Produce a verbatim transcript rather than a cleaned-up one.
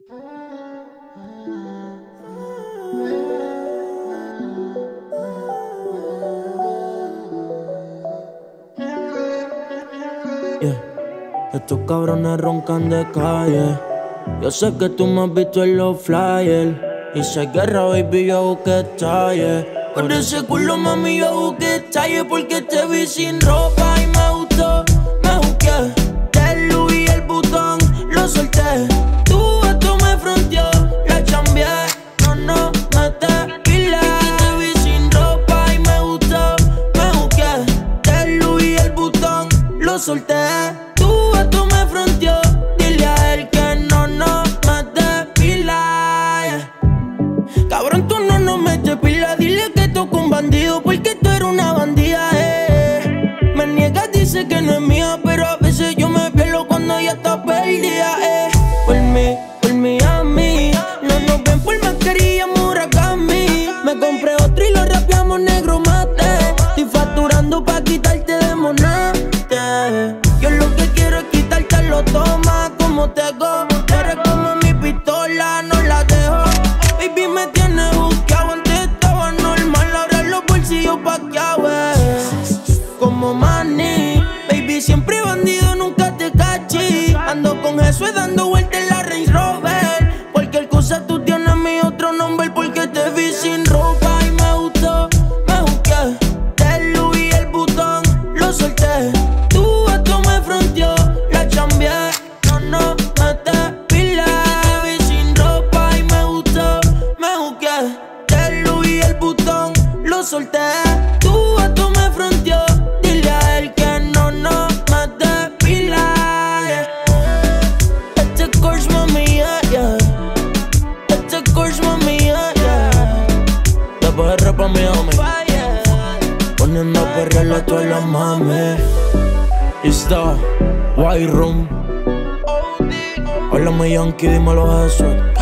Yeah. Estos cabrones roncan de calle. Yo sé que tú me has visto en los flyers. Y si guerra, baby, yo busqué talle. Por ese culo, mami, yo busqué talle. Porque te vi sin ropa y me gustó. Me busqué del Louis y el botón lo solté. Tu vato me fronteó, la chambié. No, no, me te pila. Te vi sin ropa y me gustó. Me busqué del Louis y el botón lo solté. Tu vato me fronteó. Dile a él que no, no me te pila. Yeah. Cabrón, tú no nos metes pila. Dile que toco un bandido porque tú eres una bandida, eh. Me niegas, dice que no es mía, pero a veces yo me pierdo cuando ya está perdida, eh. Por mí, por mí a mí, no nos ven por mascarilla, Murakami. Me compré otro y lo rapeamos negro mate. Estoy facturando pa' quitarte de monate. Yo lo que quiero es quitarte lo toma como te go. Eres como mi pistola, no la dejo. Baby, me tienes buscado, antes estaba normal, ahora los bolsillos paqueados, eh. Como Manny, baby, siempre bandido, nunca te cachi. Ando con Jesús dando vueltas en la Range Rover. Cualquier cosa tú tienes mi otro nombre, porque te vi sin ropa y me gustó. Me busqué del Louis y el botón lo solté. Tu vato me fronteó, la chambié. No, no, me te pila. Te vi sin ropa y me gustó. Me busqué del Louis y el botón lo solté. Tu vato me fronteó. Dile a él que no, no me te pila. Yeah. Este course, mami, yeah, yeah. Este course, mami, yeah, yeah. De P R pa' Miami, poniendo a perrearle a todas las mami. Está White Room. Háblame, Yankee, dímelo, Jesús.